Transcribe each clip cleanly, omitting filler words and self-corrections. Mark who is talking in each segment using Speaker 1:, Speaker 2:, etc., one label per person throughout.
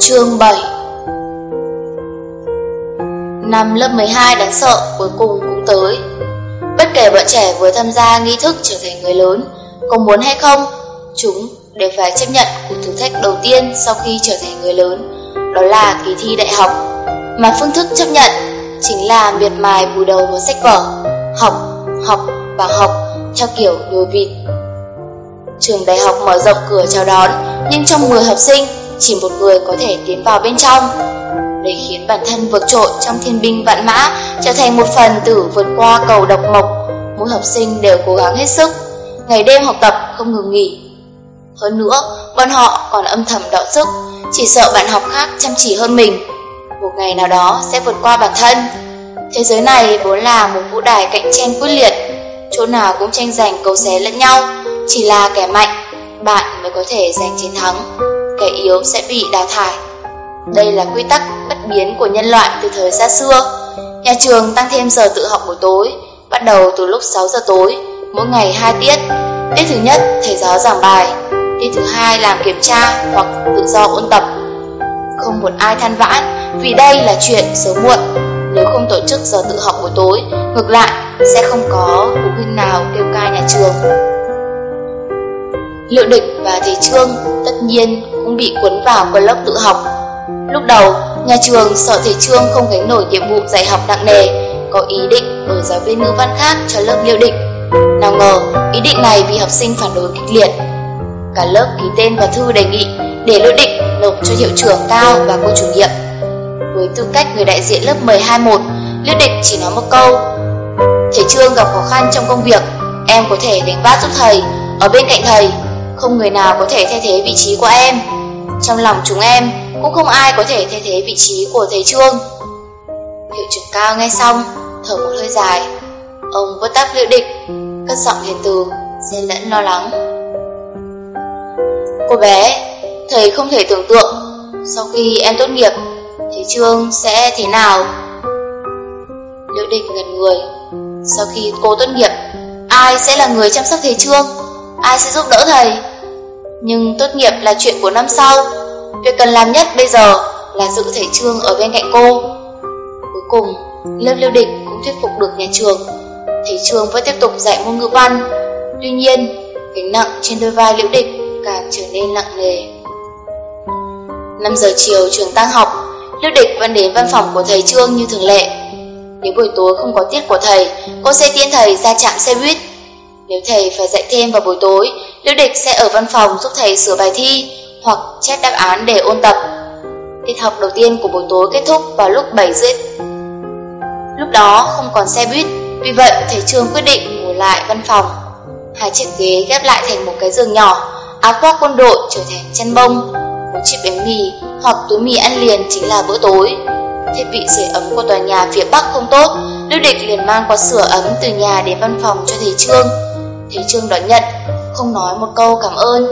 Speaker 1: Chương 7. Năm lớp 12 đáng sợ cuối cùng cũng tới. Bất kể bọn trẻ vừa tham gia nghi thức trở thành người lớn, có muốn hay không, chúng đều phải chấp nhận cuộc thử thách đầu tiên sau khi trở thành người lớn, đó là kỳ thi đại học. Mà phương thức chấp nhận chính là miệt mài vùi đầu vào sách vở, học, học và học theo kiểu nhồi vịt. Trường đại học mở rộng cửa chào đón, nhưng trong 10 học sinh chỉ một người có thể tiến vào bên trong. Đây khiến bản thân vượt trội trong thiên binh vạn mã trở thành một phần tử vượt qua cầu độc mộc. Mỗi học sinh đều cố gắng hết sức, ngày đêm học tập không ngừng nghỉ. Hơn nữa, bọn họ còn âm thầm đọ sức, chỉ sợ bạn học khác chăm chỉ hơn mình, một ngày nào đó sẽ vượt qua bản thân. Thế giới này vốn là một vũ đài cạnh tranh quyết liệt, chỗ nào cũng tranh giành cấu xé lẫn nhau. Chỉ là kẻ mạnh, bạn mới có thể giành chiến thắng, kẻ yếu sẽ bị đào thải. Đây là quy tắc bất biến của nhân loại từ thời xa xưa. Nhà trường tăng thêm giờ tự học buổi tối, bắt đầu từ lúc 6 giờ tối, mỗi ngày 2 tiết. Tiết thứ nhất thầy giáo giảng bài, tiết thứ hai làm kiểm tra hoặc tự do ôn tập. Không một ai than vãn vì đây là chuyện sớm muộn. Nếu không tổ chức giờ tự học buổi tối, ngược lại sẽ không có phụ huynh nào kêu ca nhà trường. Liệu Địch và thầy Trương tất nhiên cũng bị cuốn vào con lớp tự học. Lúc đầu, nhà trường sợ thầy Trương không gánh nổi nhiệm vụ dạy học nặng nề, có ý định đổi giáo viên ngữ văn khác cho lớp Liệu Địch. Nào ngờ, ý định này bị học sinh phản đối kịch liệt. Cả lớp ký tên vào thư đề nghị để Liệu Địch nộp cho hiệu trưởng Cao và cô chủ nhiệm. Với tư cách người đại diện lớp 12-1, Liệu Địch chỉ nói một câu: "Thầy Trương gặp khó khăn trong công việc, em có thể gánh vác giúp thầy, ở bên cạnh thầy. Không người nào có thể thay thế vị trí của em. Trong lòng chúng em cũng không ai có thể thay thế vị trí của thầy Trương." Hiệu trưởng Cao nghe xong, thở một hơi dài. Ông vuốt tóc Liệu Địch, cất giọng hiền từ, xen lẫn lo lắng: "Cô bé, thầy không thể tưởng tượng sau khi em tốt nghiệp, thầy Trương sẽ thế nào." Liệu Địch ngẩn người. Sau khi cô tốt nghiệp, ai sẽ là người chăm sóc thầy Trương? Ai sẽ giúp đỡ thầy? Nhưng tốt nghiệp là chuyện của năm sau. Việc cần làm nhất bây giờ là giữ thầy Trương ở bên cạnh cô. Cuối cùng, lớp Liệu Địch cũng thuyết phục được nhà trường. Thầy Trương vẫn tiếp tục dạy môn ngữ văn. Tuy nhiên, gánh nặng trên đôi vai Liệu Địch càng trở nên nặng nề. 5 giờ chiều trường tan học, Liệu Địch vẫn đến văn phòng của thầy Trương như thường lệ. Nếu buổi tối không có tiết của thầy, cô sẽ tiễn thầy ra trạm xe buýt. Nếu thầy phải dạy thêm vào buổi tối, Liệu Địch sẽ ở văn phòng giúp thầy sửa bài thi hoặc chép đáp án để ôn tập. Tiết học đầu tiên của buổi tối kết thúc vào lúc 7 rưỡi. Lúc đó không còn xe buýt, vì vậy thầy Trương quyết định ngồi lại văn phòng. 2 chiếc ghế ghép lại thành một cái giường nhỏ, áo khoác quân đội trở thành chăn bông, một chiếc bánh mì hoặc túi mì ăn liền chính là bữa tối. Thiết bị sưởi ấm của tòa nhà phía Bắc không tốt, Liệu Địch liền mang quạt sưởi ấm từ nhà đến văn phòng cho thầy Trương. Thầy Trương đón nhận, không nói một câu cảm ơn.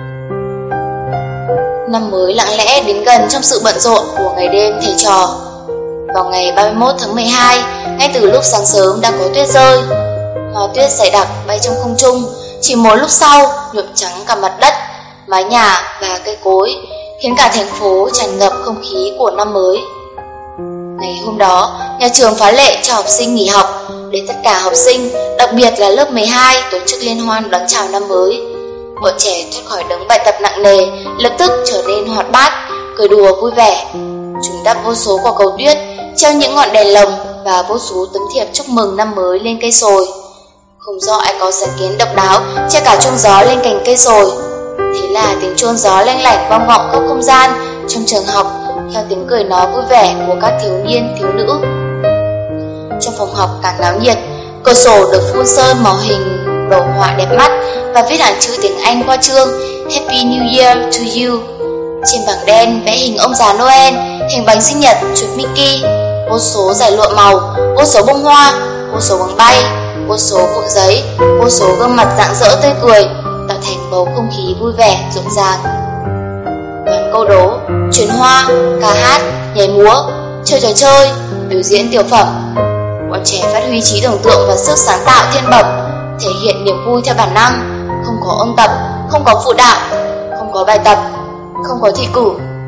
Speaker 1: Năm mới lặng lẽ đến gần trong sự bận rộn của ngày đêm thầy trò. Vào ngày 31 tháng 12, ngay từ lúc sáng sớm đã có tuyết rơi. Hoa tuyết dày đặc bay trong không trung, chỉ một lúc sau nhuộm trắng cả mặt đất, mái nhà và cây cối, khiến cả thành phố tràn ngập không khí của năm mới. Ngày hôm đó, nhà trường phá lệ cho học sinh nghỉ học, để tất cả học sinh, đặc biệt là lớp 12, tổ chức liên hoan đón chào năm mới. Bọn trẻ thoát khỏi đống bài tập nặng nề, lập tức trở nên hoạt bát, cười đùa vui vẻ. Chúng đắp vô số quả cầu tuyết, treo những ngọn đèn lồng và vô số tấm thiệp chúc mừng năm mới lên cây sồi. Không rõ ai có sáng kiến độc đáo treo cả chuông gió lên cành cây sồi. Thế là tiếng chuông gió lanh lảnh vang vọng khắp không gian trong trường học, theo tiếng cười nói vui vẻ của các thiếu niên thiếu nữ. Trong phòng học càng náo nhiệt, cửa sổ được phun sơn màu hình đồ họa đẹp mắt và viết hàng chữ tiếng Anh qua chương Happy New Year to you. Trên bảng đen vẽ hình ông già Noel, hình bánh sinh nhật, chuột Mickey, vô số dải lụa màu, vô số bông hoa, vô số bóng bay, vô số cuộn giấy, vô số gương mặt rạng rỡ tươi cười, tạo thành bầu không khí vui vẻ rộn ràng. Đoàn câu đố, truyền hoa, ca hát, nhảy múa, chơi trò chơi, biểu diễn tiểu phẩm. Bọn trẻ phát huy trí tưởng tượng và sức sáng tạo thiên bẩm, thể hiện niềm vui theo bản năng. Không có ôn tập, không có phụ đạo, không có bài tập, không có thi cử,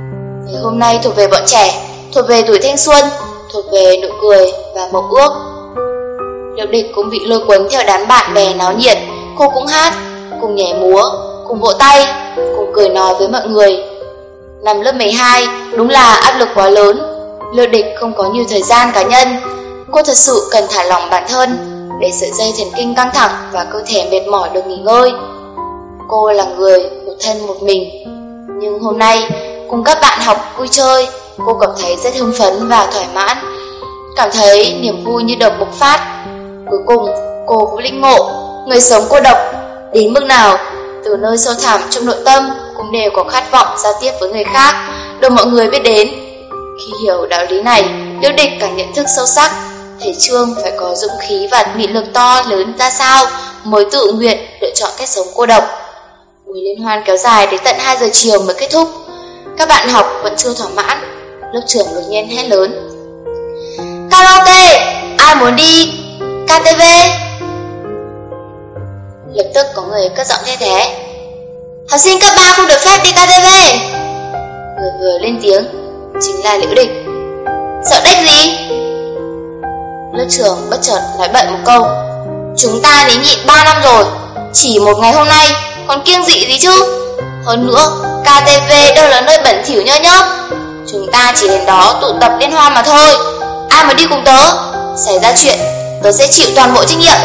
Speaker 1: Ngày hôm nay thuộc về bọn trẻ, thuộc về tuổi thanh xuân, thuộc về nụ cười và mộng ước. Liệu Địch cũng bị lôi cuốn theo đám bạn bè náo nhiệt. Cô cũng hát, cùng nhảy múa, cùng vỗ tay, cùng cười nói với mọi người. Năm lớp 12 đúng là áp lực quá lớn. Liệu Địch không có nhiều thời gian cá nhân. Cô thật sự cần thả lỏng bản thân để sợi dây thần kinh căng thẳng và cơ thể mệt mỏi được nghỉ ngơi. Cô là người một thân một mình, nhưng hôm nay cùng các bạn học vui chơi, cô cảm thấy rất hưng phấn và thoải mãn, cảm thấy niềm vui như được bộc phát. Cuối cùng cô cũng lĩnh ngộ người sống cô độc đến mức nào. Từ nơi sâu thẳm trong nội tâm cũng đều có khát vọng giao tiếp với người khác, được mọi người biết đến. Khi hiểu đạo lý này, Liễu Địch càng nhận thức sâu sắc, thầy Trương phải có dũng khí và nghị lực to lớn ra sao mới tự nguyện lựa chọn cách sống cô độc. Buổi liên hoan kéo dài đến tận 2 giờ chiều mới kết thúc. Các bạn học vẫn chưa thỏa mãn. Lớp trưởng đột nhiên hét lớn: Karaoke! Ai muốn đi KTV? Lập tức có người cất giọng thay thế: Học sinh cấp 3 không được phép đi KTV. Người vừa lên tiếng chính là Liễu Địch. Sợ đếch gì? Lớp trưởng bất chợt nói bậy một câu: Chúng ta nín nhịn 3 năm rồi, chỉ một ngày hôm nay còn kiêng dị gì chứ? Hơn nữa, KTV đâu là nơi bẩn thỉu nhơ nhớp. Chúng ta chỉ đến đó tụ tập liên hoan mà thôi. Ai mà đi cùng tớ, xảy ra chuyện, tớ sẽ chịu toàn bộ trách nhiệm.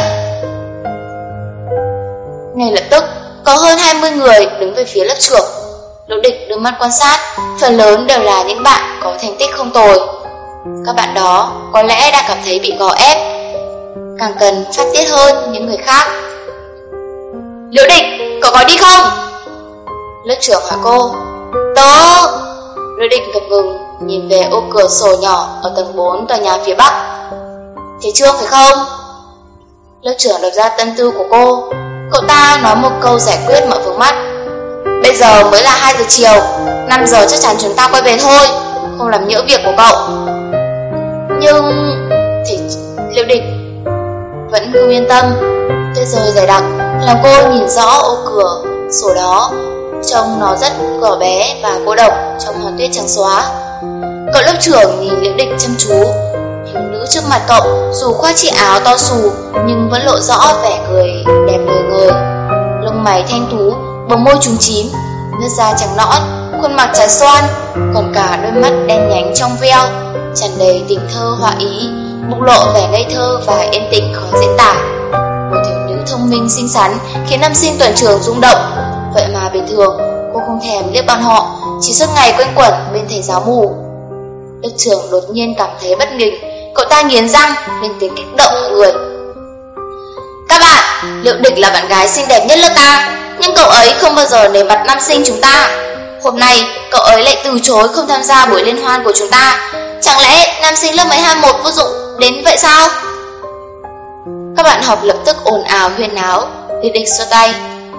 Speaker 1: Ngay lập tức, có hơn 20 người đứng về phía lớp trưởng. Liễu Địch đưa mắt quan sát, phần lớn đều là những bạn có thành tích không tồi. Các bạn đó có lẽ đã cảm thấy bị gò ép, càng cần phát tiết hơn những người khác. Liễu Địch, cậu có đi không? Lớp trưởng hỏi cô. Tớ... Liễu Địch ngập ngừng nhìn về ô cửa sổ nhỏ ở tầng 4 tòa nhà phía bắc. Thế Trương phải không? Lớp trưởng đọc ra tâm tư của cô. Cậu ta nói một câu giải quyết mọi vướng mắc. Bây giờ mới là 2 giờ chiều, 5 giờ chắc chắn chúng ta quay về thôi, không làm nhỡ việc của cậu. Nhưng... thì Liễu Địch vẫn không yên tâm. Tuyết rơi dày đặc làm cô nhìn rõ ô cửa sổ đó, trông nó rất nhỏ bé và cô độc trong màn tuyết trắng xóa. Cậu lớp trưởng nhìn Liễu Địch chăm chú. Thiếu nữ trước mặt cậu dù khoác chiếc áo to xù nhưng vẫn lộ rõ vẻ cười đẹp ngời ngời. Lông mày thanh tú, bờ môi trúng chím, nước da trắng nõn, khuôn mặt trái xoan, còn cả đôi mắt đen nhánh trong veo, tràn đầy tình thơ họa ý, bộc lộ vẻ ngây thơ và yên tĩnh khó diễn tả. Một thiếu nữ thông minh xinh xắn khiến nam sinh toàn trường rung động. Vậy mà bình thường cô không thèm liếc bọn họ, chỉ suốt ngày quanh quẩn bên thầy giáo mù. Lớp trưởng đột nhiên cảm thấy bất nghịch, cậu ta nghiến răng lên tiếng kích động mọi người. Các bạn, Liễu Địch là bạn gái xinh đẹp nhất lớp ta, nhưng cậu ấy không bao giờ nể mặt nam sinh chúng ta. Hôm nay cậu ấy lại từ chối không tham gia buổi liên hoan của chúng ta. Chẳng lẽ nam sinh lớp 12-1 vô dụng đến vậy sao? Các bạn học lập tức ồn ào huyên náo. Liễu Địch xua tay.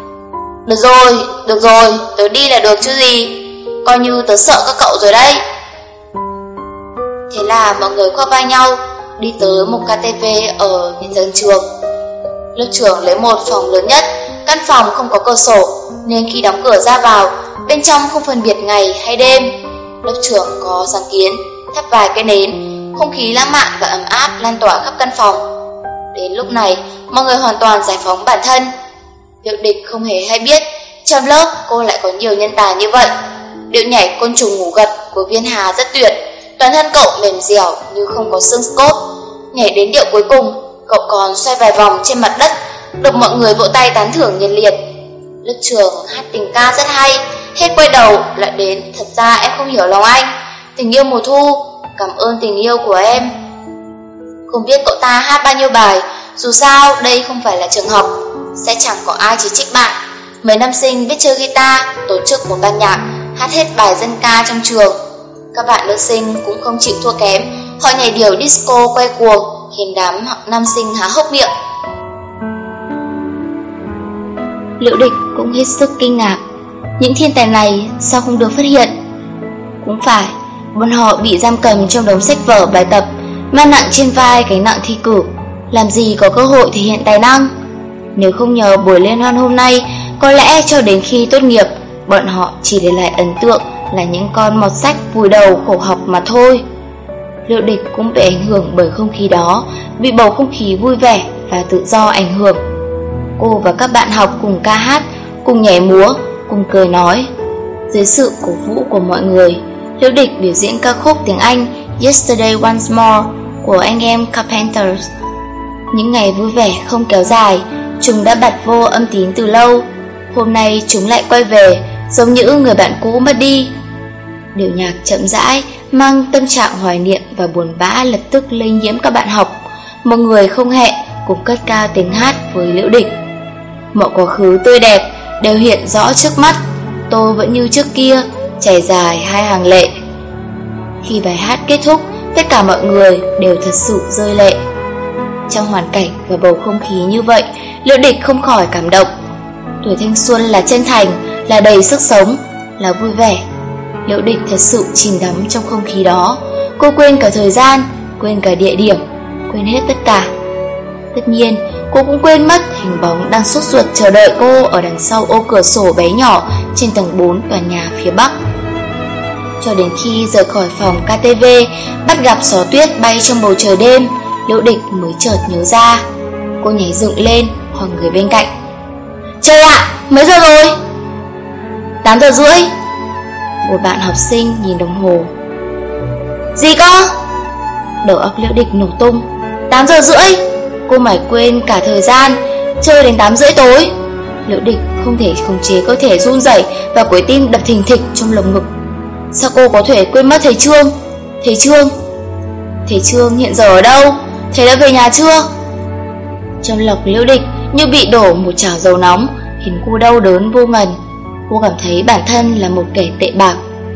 Speaker 1: Được rồi, tớ đi là được chứ gì. Coi như tớ sợ các cậu rồi đấy. Thế là mọi người khoác vai nhau đi tới một KTV ở bên gần trường. Lớp trưởng lấy một phòng lớn nhất. Căn phòng không có cửa sổ nên khi đóng cửa ra vào, bên trong không phân biệt ngày hay đêm. Lớp trưởng có sáng kiến thắp vài cây nến, không khí lãng mạn và ấm áp lan tỏa khắp căn phòng. Đến lúc này, mọi người hoàn toàn giải phóng bản thân. Liễu Địch không hề hay biết trong lớp cô lại có nhiều nhân tài như vậy. Điệu nhảy côn trùng ngủ gật của Viên Hà rất tuyệt, toàn thân cậu mềm dẻo như không có xương cốt. Nhảy đến điệu cuối cùng, cậu còn xoay vài vòng trên mặt đất, được mọi người vỗ tay tán thưởng nhiệt liệt. Lớp trưởng hát tình ca rất hay, hết quay đầu lại đến. Thật ra em không hiểu lòng anh, tình yêu mùa thu, cảm ơn tình yêu của em. Không biết cậu ta hát bao nhiêu bài, dù sao đây không phải là trường học, sẽ chẳng có ai chỉ trích bạn. Mấy nam sinh biết chơi guitar, tổ chức một ban nhạc, hát hết bài dân ca trong trường. Các bạn nữ sinh cũng không chịu thua kém, họ nhảy điệu disco quay cuồng, khiến đám nam sinh há hốc miệng. Liễu Địch cũng hết sức kinh ngạc, những thiên tài này sao không được phát hiện? Cũng phải, bọn họ bị giam cầm trong đống sách vở bài tập, mang nặng trên vai gánh nặng thi cử, làm gì có cơ hội thể hiện tài năng. Nếu không nhờ buổi liên hoan hôm nay, có lẽ cho đến khi tốt nghiệp, bọn họ chỉ để lại ấn tượng là những con mọt sách vùi đầu khổ học mà thôi. Liễu Địch cũng bị ảnh hưởng bởi không khí đó, bị bầu không khí vui vẻ và tự do ảnh hưởng. Cô và các bạn học cùng ca hát, cùng nhảy múa, cùng cười nói. Dưới sự cổ vũ của mọi người, Liễu Địch biểu diễn ca khúc tiếng Anh Yesterday Once More của anh em Carpenters. Những ngày vui vẻ không kéo dài, chúng đã bặt vô âm tín từ lâu. Hôm nay chúng lại quay về, giống như người bạn cũ mất đi. Điệu nhạc chậm rãi, mang tâm trạng hoài niệm và buồn bã lập tức lây nhiễm các bạn học. Một người không hẹn cùng cất cao tiếng hát với Liễu Địch. Mọi quá khứ tươi đẹp đều hiện rõ trước mắt. Tôi vẫn như trước kia, chảy dài hai hàng lệ. Khi bài hát kết thúc, tất cả mọi người đều thật sự rơi lệ. Trong hoàn cảnh và bầu không khí như vậy, Liễu Địch không khỏi cảm động. Tuổi thanh xuân là chân thành, là đầy sức sống, là vui vẻ. Liễu Địch thật sự chìm đắm trong không khí đó. Cô quên cả thời gian, quên cả địa điểm, quên hết tất cả. Tất nhiên, cô cũng quên mất hình bóng đang sốt ruột chờ đợi cô ở đằng sau ô cửa sổ bé nhỏ trên tầng 4 tòa nhà phía Bắc. Cho đến khi rời khỏi phòng KTV, bắt gặp gió tuyết bay trong bầu trời đêm, Liễu Địch mới chợt nhớ ra. Cô nhảy dựng lên, hỏi người bên cạnh. Trời ạ, mấy giờ rồi? 8 giờ rưỡi. Một bạn học sinh nhìn đồng hồ. Gì cơ? Đầu óc Liễu Địch nổ tung. 8 giờ rưỡi? Cô mải quên cả thời gian, chơi đến 8 rưỡi tối. Liễu Địch không thể khống chế cơ thể run rẩy và quả tim đập thình thịch trong lồng ngực. Sao cô có thể quên mất thầy Trương? Thầy Trương? Thầy Trương hiện giờ ở đâu? Thầy đã về nhà chưa? Trong lòng Liễu Địch như bị đổ một chảo dầu nóng, khiến cô đau đớn vô ngần. Cô cảm thấy bản thân là một kẻ tệ bạc.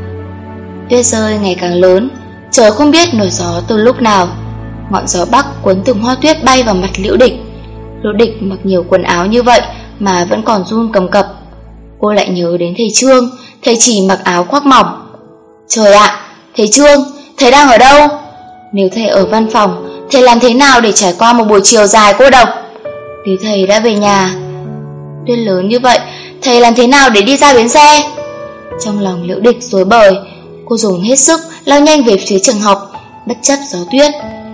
Speaker 1: Tuyết rơi ngày càng lớn, trời không biết nổi gió từ lúc nào. Ngọn gió bắc cuốn từng hoa tuyết bay vào mặt Liễu Địch. Liễu Địch mặc nhiều quần áo như vậy mà vẫn còn run cầm cập. Cô lại nhớ đến thầy Trương, thầy chỉ mặc áo khoác mỏng. Trời ạ, thầy Trương, thầy đang ở đâu? Nếu thầy ở văn phòng, thầy làm thế nào để trải qua một buổi chiều dài cô độc? Nếu thầy đã về nhà, tuyết lớn như vậy, thầy làm thế nào để đi ra bến xe? Trong lòng Liễu Địch rối bời, cô dùng hết sức lao nhanh về phía trường học, bất chấp gió tuyết.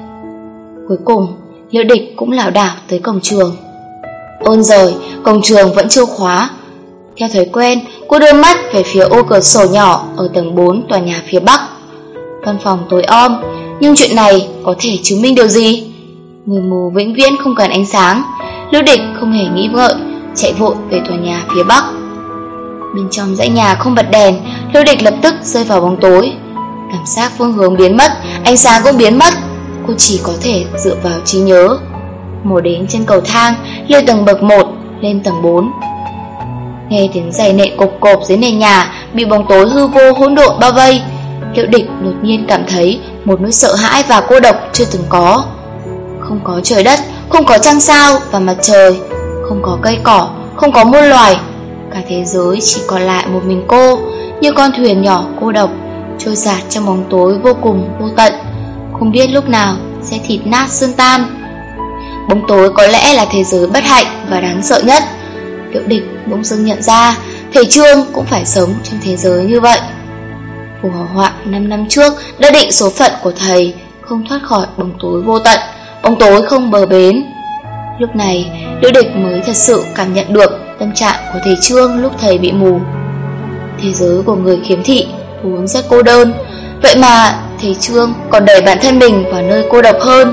Speaker 1: Cuối cùng, Liễu Địch cũng lảo đảo tới cổng trường. Ôn giời, cổng trường vẫn chưa khóa. Theo thói quen, cô đưa mắt về phía ô cửa sổ nhỏ ở tầng 4 tòa nhà phía Bắc. Văn phòng tối om, nhưng chuyện này có thể chứng minh điều gì? Người mù vĩnh viễn không cần ánh sáng. Liễu Địch không hề nghĩ ngợi, chạy vội về tòa nhà phía Bắc. Bên trong dãy nhà không bật đèn, Liễu Địch lập tức rơi vào bóng tối. Cảm giác phương hướng biến mất, ánh sáng cũng biến mất. Cô chỉ có thể dựa vào trí nhớ. Mổ đến trên cầu thang, lên tầng bậc 1, lên tầng 4. Nghe tiếng giày nện cộp cộp dưới nền nhà bị bóng tối hư vô hỗn độn bao vây, Liễu Địch đột nhiên cảm thấy một nỗi sợ hãi và cô độc chưa từng có. Không có trời đất, không có trăng sao và mặt trời, không có cây cỏ, không có muôn loài. Cả thế giới chỉ còn lại một mình cô, như con thuyền nhỏ cô độc, trôi dạt trong bóng tối vô cùng vô tận, không biết lúc nào sẽ thịt nát xương tan. Bóng tối có lẽ là thế giới bất hạnh và đáng sợ nhất. Liễu Địch bỗng dưng nhận ra thầy Trương cũng phải sống trong thế giới như vậy. Vụ hỏa hoạn 5 năm trước đã định số phận của thầy không thoát khỏi bóng tối vô tận, bóng tối không bờ bến. Lúc này Liễu Địch mới thật sự cảm nhận được tâm trạng của thầy Trương lúc thầy bị mù. Thế giới của người khiếm thị vốn rất cô đơn, vậy mà thầy Trương còn đẩy bản thân mình vào nơi cô độc hơn.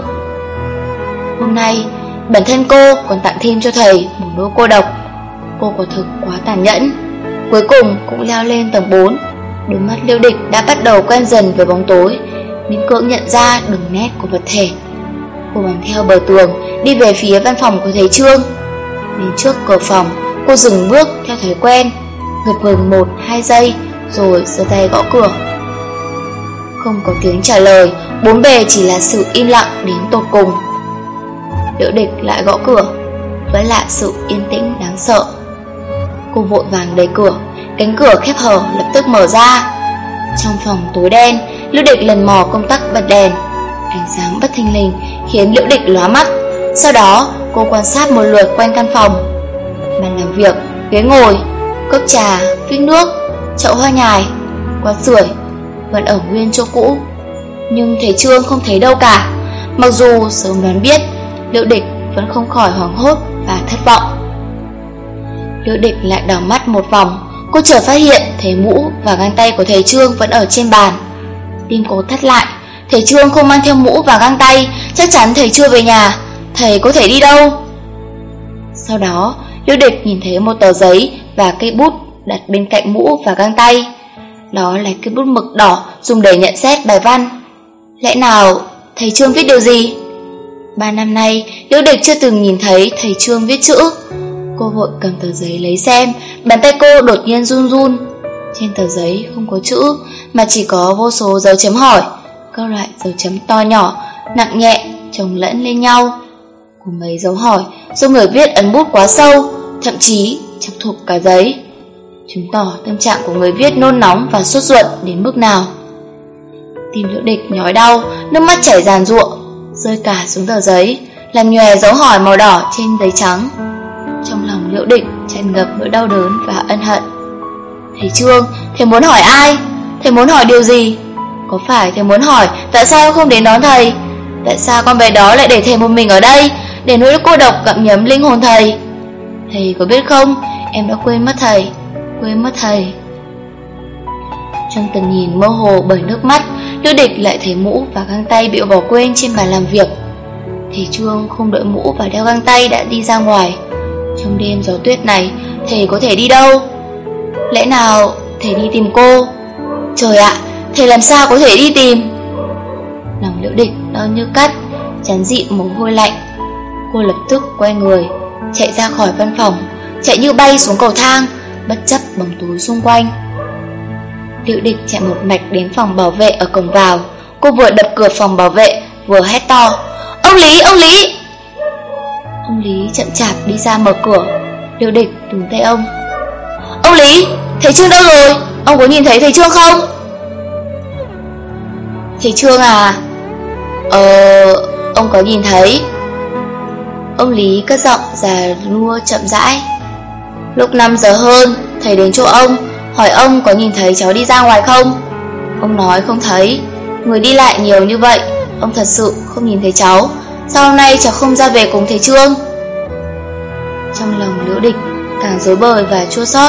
Speaker 1: Hôm nay bản thân cô còn tặng thêm cho thầy một nỗi cô độc. Cô quả thực quá tàn nhẫn. Cuối cùng cũng leo lên tầng 4. Đôi mắt Liễu Địch đã bắt đầu quen dần với bóng tối, miễn cưỡng nhận ra đường nét của vật thể. Cô bám theo bờ tường đi về phía văn phòng của thầy Trương. Đến trước cửa phòng, cô dừng bước theo thói quen, ngập ngừng 1-2 giây rồi giơ tay gõ cửa. Không có tiếng trả lời, bốn bề chỉ là sự im lặng đến tột cùng. Liễu Địch lại gõ cửa, vẫn là sự yên tĩnh đáng sợ. Cô vội vàng đẩy cửa, cánh cửa khép hở lập tức mở ra. Trong phòng tối đen, Liễu Địch lần mò công tắc bật đèn. Ánh sáng bất thình lình khiến Liễu Địch lóa mắt. Sau đó cô quan sát một lượt quanh căn phòng. Bàn làm việc, ghế ngồi, cốc trà, phích nước, chậu hoa nhài, quạt sưởi vẫn ở nguyên chỗ cũ, nhưng thầy Trương không thấy đâu cả. Mặc dù sớm đoán biết, Liễu Địch vẫn không khỏi hoảng hốt và thất vọng. Liễu Địch lại đảo mắt một vòng, cô chợt phát hiện thấy mũ và găng tay của thầy Trương vẫn ở trên bàn. Tim cô thắt lại, thầy Trương không mang theo mũ và găng tay, chắc chắn thầy chưa về nhà. Thầy có thể đi đâu? Sau đó, Liễu Địch nhìn thấy một tờ giấy và cây bút đặt bên cạnh mũ và găng tay. Đó là cây bút mực đỏ dùng để nhận xét bài văn. Lẽ nào thầy Trương viết điều gì? 3 năm nay, Liễu Địch chưa từng nhìn thấy thầy Trương viết chữ. Cô vội cầm tờ giấy lấy xem, bàn tay cô đột nhiên run run. Trên tờ giấy không có chữ, mà chỉ có vô số dấu chấm hỏi, các loại dấu chấm to nhỏ, nặng nhẹ, chồng lẫn lên nhau. Của mấy dấu hỏi do người viết ấn bút quá sâu, thậm chí chọc thủng cả giấy, chứng tỏ tâm trạng của người viết nôn nóng và sốt ruột đến mức nào. Tim Liễu Địch nhói đau, nước mắt chảy ràn rụa, rơi cả xuống tờ giấy, làm nhòe dấu hỏi màu đỏ trên giấy trắng. Trong lòng Liễu Địch tràn ngập nỗi đau đớn và ân hận. Thầy Trương, thầy muốn hỏi ai? Thầy muốn hỏi điều gì? Có phải thầy muốn hỏi tại sao không đến đón thầy? Tại sao con bé đó lại để thầy một mình ở đây, để nỗi cô độc gặm nhấm linh hồn thầy? Thầy có biết không, em đã quên mất thầy, quên mất thầy. Trong tầm nhìn mơ hồ bởi nước mắt, Liễu Địch lại thấy mũ và găng tay bị bỏ quên trên bàn làm việc. Thầy Trương không đội mũ và đeo găng tay đã đi ra ngoài. Trong đêm gió tuyết này, thầy có thể đi đâu? Lẽ nào thầy đi tìm cô? Trời ạ, thầy làm sao có thể đi tìm? Lòng Liễu Địch đau như cắt, trán dịn mồ hôi lạnh. Cô lập tức quay người, chạy ra khỏi văn phòng, chạy như bay xuống cầu thang, bất chấp bóng tối xung quanh. Liễu Địch chạy một mạch đến phòng bảo vệ ở cổng vào. Cô vừa đập cửa phòng bảo vệ, vừa hét to: Ông Lý, ông Lý! Ông Lý chậm chạp đi ra mở cửa. Liễu Địch túm tay ông: Ông Lý, thầy Trương đâu rồi? Ông có nhìn thấy thầy Trương không? Thầy Trương à? Ông có nhìn thấy. Ông Lý cất giọng già nua chậm rãi. Lúc 5 giờ hơn, thầy đến chỗ ông, hỏi ông có nhìn thấy cháu đi ra ngoài không. Ông nói không thấy. Người đi lại nhiều như vậy, ông thật sự không nhìn thấy cháu. Sao hôm nay cháu không ra về cùng thầy Trương? Trong lòng Liễu Địch càng rối bời và chua xót.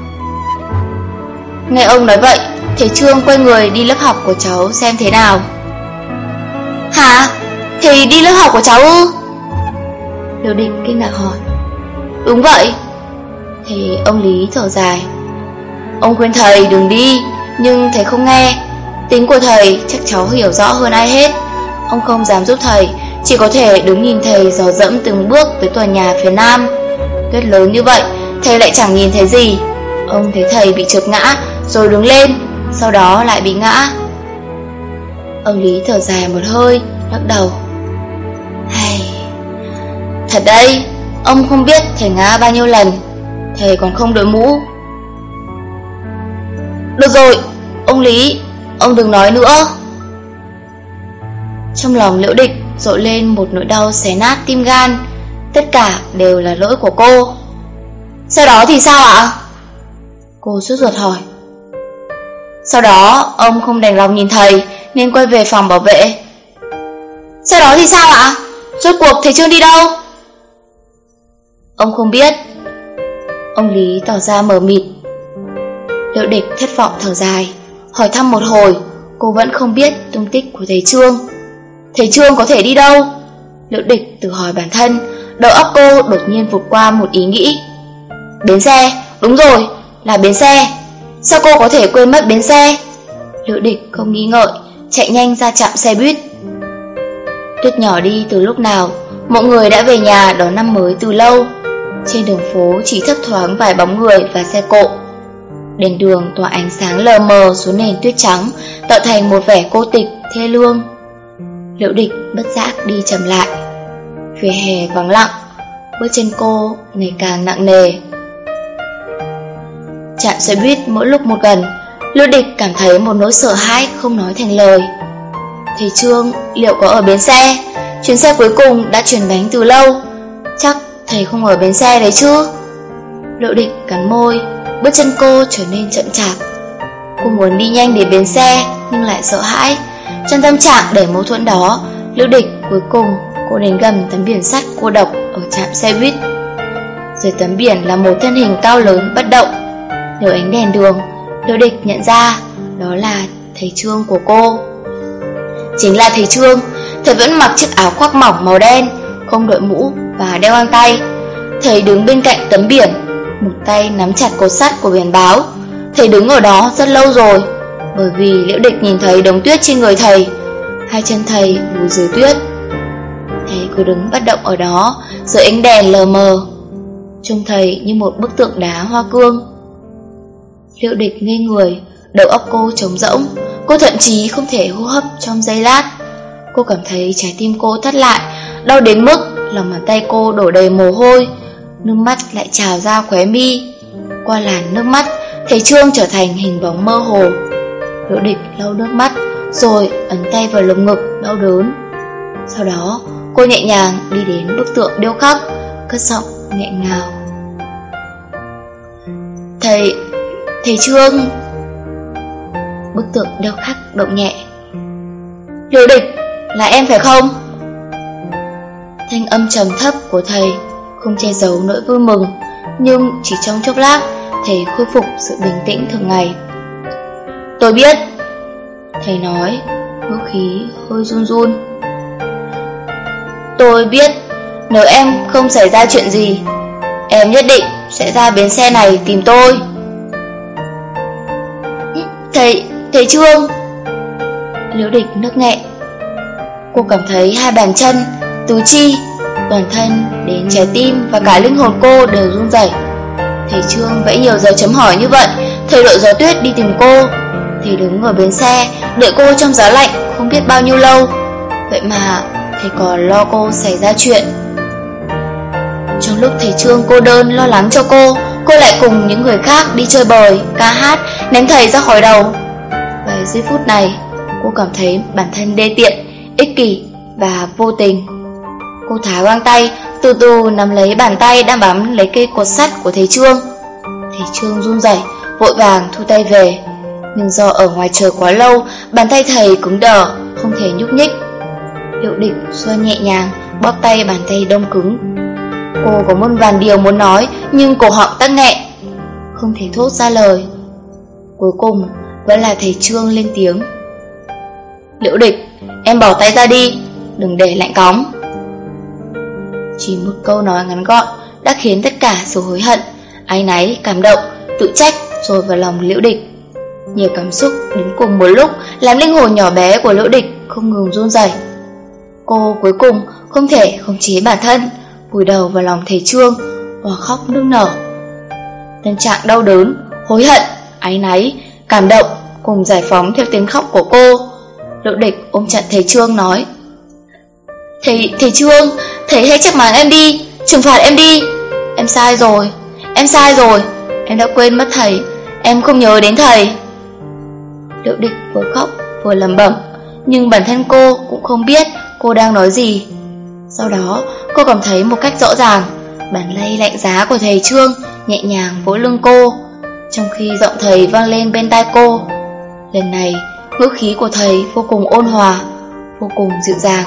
Speaker 1: Nghe ông nói vậy, thầy Trương quay người đi lớp học của cháu xem thế nào. Hả? Thầy đi lớp học của cháu ư? Liễu Địch kinh ngạc hỏi. Đúng vậy. Thì ông Lý thở dài. Ông khuyên thầy đừng đi, nhưng thầy không nghe. Tính của thầy chắc cháu hiểu rõ hơn ai hết. Ông không dám giúp thầy, chỉ có thể đứng nhìn thầy dò dẫm từng bước tới tòa nhà phía nam. Tuyết lớn như vậy, thầy lại chẳng nhìn thấy gì. Ông thấy thầy bị trượt ngã, rồi đứng lên, sau đó lại bị ngã. Ông Lý thở dài một hơi, lắc đầu. Thật đấy, ông không biết thầy ngã bao nhiêu lần. Thầy còn không đội mũ. Được rồi, ông Lý, ông đừng nói nữa. Trong lòng Liễu Địch dội lên một nỗi đau xé nát tim gan. Tất cả đều là lỗi của cô. Sau đó thì sao ạ? Cô sốt ruột hỏi. Sau đó ông không đành lòng nhìn thầy nên quay về phòng bảo vệ. Sau đó thì sao ạ? Rốt cuộc thầy Trương đi đâu? Ông không biết. Ông Lý tỏ ra mờ mịt. Liễu Địch thất vọng thở dài. Hỏi thăm một hồi, cô vẫn không biết tung tích của thầy Trương. Thầy Trương có thể đi đâu? Liễu Địch tự hỏi bản thân. Đầu óc cô đột nhiên vụt qua một ý nghĩ. Bến xe, đúng rồi, là bến xe. Sao cô có thể quên mất bến xe? Liễu Địch không nghĩ ngợi, chạy nhanh ra trạm xe buýt. Tuyết nhỏ đi từ lúc nào, mọi người đã về nhà đón năm mới từ lâu. Trên đường phố chỉ thấp thoáng vài bóng người và xe cộ. Đèn đường tỏa ánh sáng lờ mờ xuống nền tuyết trắng, tạo thành một vẻ cô tịch, thê lương. Liễu Địch bất giác đi chậm lại. Vỉa hè vắng lặng, bước chân cô ngày càng nặng nề. Trạm xe buýt mỗi lúc một gần, Liễu Địch cảm thấy một nỗi sợ hãi không nói thành lời. Thầy Trương liệu có ở bến xe? Chuyến xe cuối cùng đã chuyển bánh từ lâu. Chắc thầy không ở bến xe đấy chứ? Liễu Địch cắn môi, bước chân cô trở nên chậm chạp. Cô muốn đi nhanh đến bến xe nhưng lại sợ hãi. Trong tâm trạng đầy mâu thuẫn đó, Liễu Địch cuối cùng cô đến gần tấm biển sắt cô độc ở trạm xe buýt. Dưới tấm biển là một thân hình cao lớn bất động. Nhờ ánh đèn đường, Liễu Địch nhận ra đó là thầy Trương của cô. Chính là thầy Trương. Thầy vẫn mặc chiếc áo khoác mỏng màu đen, không đội mũ và đeo găng tay. Thầy đứng bên cạnh tấm biển, một tay nắm chặt cột sắt của biển báo. Thầy đứng ở đó rất lâu rồi, bởi vì Liễu Địch nhìn thấy đống tuyết trên người thầy. Hai chân thầy vùi dưới tuyết. Thầy cứ đứng bất động ở đó dưới ánh đèn lờ mờ, trông thầy như một bức tượng đá hoa cương. Liễu Địch ngây người, đầu óc cô trống rỗng. Cô thậm chí không thể hô hấp trong giây lát. Cô cảm thấy trái tim cô thắt lại, đau đến mức lòng bàn tay cô đổ đầy mồ hôi. Nước mắt lại trào ra khóe mi. Qua làn nước mắt, thầy Trương trở thành hình bóng mơ hồ. Liễu Địch lau nước mắt rồi ấn tay vào lồng ngực đau đớn. Sau đó cô nhẹ nhàng đi đến bức tượng điêu khắc, cất giọng nghẹn ngào: Thầy Trương. Bức tượng điêu khắc động nhẹ: Liễu Địch, là em phải không? Thanh âm trầm thấp của thầy không che giấu nỗi vui mừng, nhưng chỉ trong chốc lát thầy khôi phục sự bình tĩnh thường ngày. Tôi biết, thầy nói, ngữ khí hơi run run. Tôi biết, nếu em không xảy ra chuyện gì, em nhất định sẽ ra bến xe này tìm tôi. Thầy Trương. Liễu Địch nức nghẹn. Cô cảm thấy hai bàn chân, tứ chi, toàn thân đến trái tim và cả linh hồn cô đều run rẩy. Thầy Trương vẫy nhiều dấu chấm hỏi như vậy. Thầy đội gió tuyết đi tìm cô. Thầy đứng ở bến xe đợi cô trong giá lạnh không biết bao nhiêu lâu. Vậy mà thầy còn lo cô xảy ra chuyện. Trong lúc thầy Trương cô đơn lo lắng cho cô lại cùng những người khác đi chơi bời, ca hát, ném thầy ra khỏi đầu. Vài giây phút này, cô cảm thấy bản thân đê tiện, ích kỷ và vô tình. Cô tháo găng tay, từ từ nắm lấy bàn tay đang bám lấy cây cột sắt của thầy Trương. Thầy Trương run rẩy, vội vàng thu tay về. Nhưng do ở ngoài trời quá lâu, bàn tay thầy cứng đờ, không thể nhúc nhích. Liễu Địch xoa nhẹ nhàng, bóp tay bàn tay đông cứng. Cô có muôn vàn điều muốn nói, nhưng cổ họng tắc nghẹn, không thể thốt ra lời. Cuối cùng vẫn là thầy Trương lên tiếng: Liễu Địch, em bỏ tay ra đi, đừng để lạnh cóng. Chỉ một câu nói ngắn gọn đã khiến tất cả sự hối hận, áy náy, cảm động, tự trách rồi vào lòng Liễu Địch. Nhiều cảm xúc đến cùng một lúc làm linh hồn nhỏ bé của Liễu Địch không ngừng run rẩy. Cô cuối cùng không thể khống chế bản thân, vùi đầu vào lòng thầy Trương, òa khóc nức nở. Tâm trạng đau đớn, hối hận, áy náy, cảm động cùng giải phóng theo tiếng khóc của cô. Liễu Địch ôm chặt thầy Trương nói: Thầy Trương, thầy hãy trách mắng em đi, trừng phạt em đi. Em sai rồi, em đã quên mất thầy, em không nhớ đến thầy. Liễu Địch vừa khóc vừa lẩm bẩm, nhưng bản thân cô cũng không biết cô đang nói gì. Sau đó cô cảm thấy một cách rõ ràng, bàn tay lạnh giá của thầy Trương nhẹ nhàng vỗ lưng cô, trong khi giọng thầy vang lên bên tai cô. Lần này ngữ khí của thầy vô cùng ôn hòa, vô cùng dịu dàng.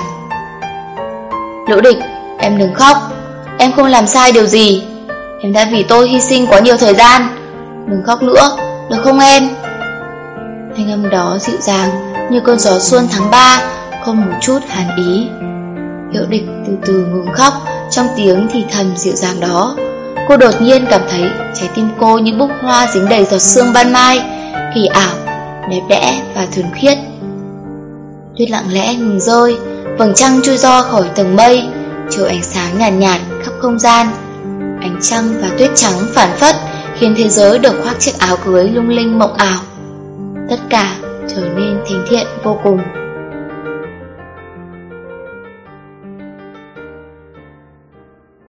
Speaker 1: Liễu Địch, em đừng khóc, em không làm sai điều gì. Em đã vì tôi hy sinh quá nhiều thời gian. Đừng khóc nữa, được không em? Thanh âm đó dịu dàng như cơn gió xuân tháng 3, không một chút hàn ý. Liễu Địch từ từ ngừng khóc trong tiếng thì thầm dịu dàng đó. Cô đột nhiên cảm thấy trái tim cô như búp hoa dính đầy giọt sương ban mai, kỳ ảo, đẹp đẽ và thuần khiết. Tuyết lặng lẽ ngừng rơi, vầng trăng trôi ro khỏi tầng mây, chiếu ánh sáng nhàn nhạt khắp không gian. Ánh trăng và tuyết trắng phản phất khiến thế giới được khoác chiếc áo cưới lung linh mộng ảo. Tất cả trở nên thánh thiện vô cùng.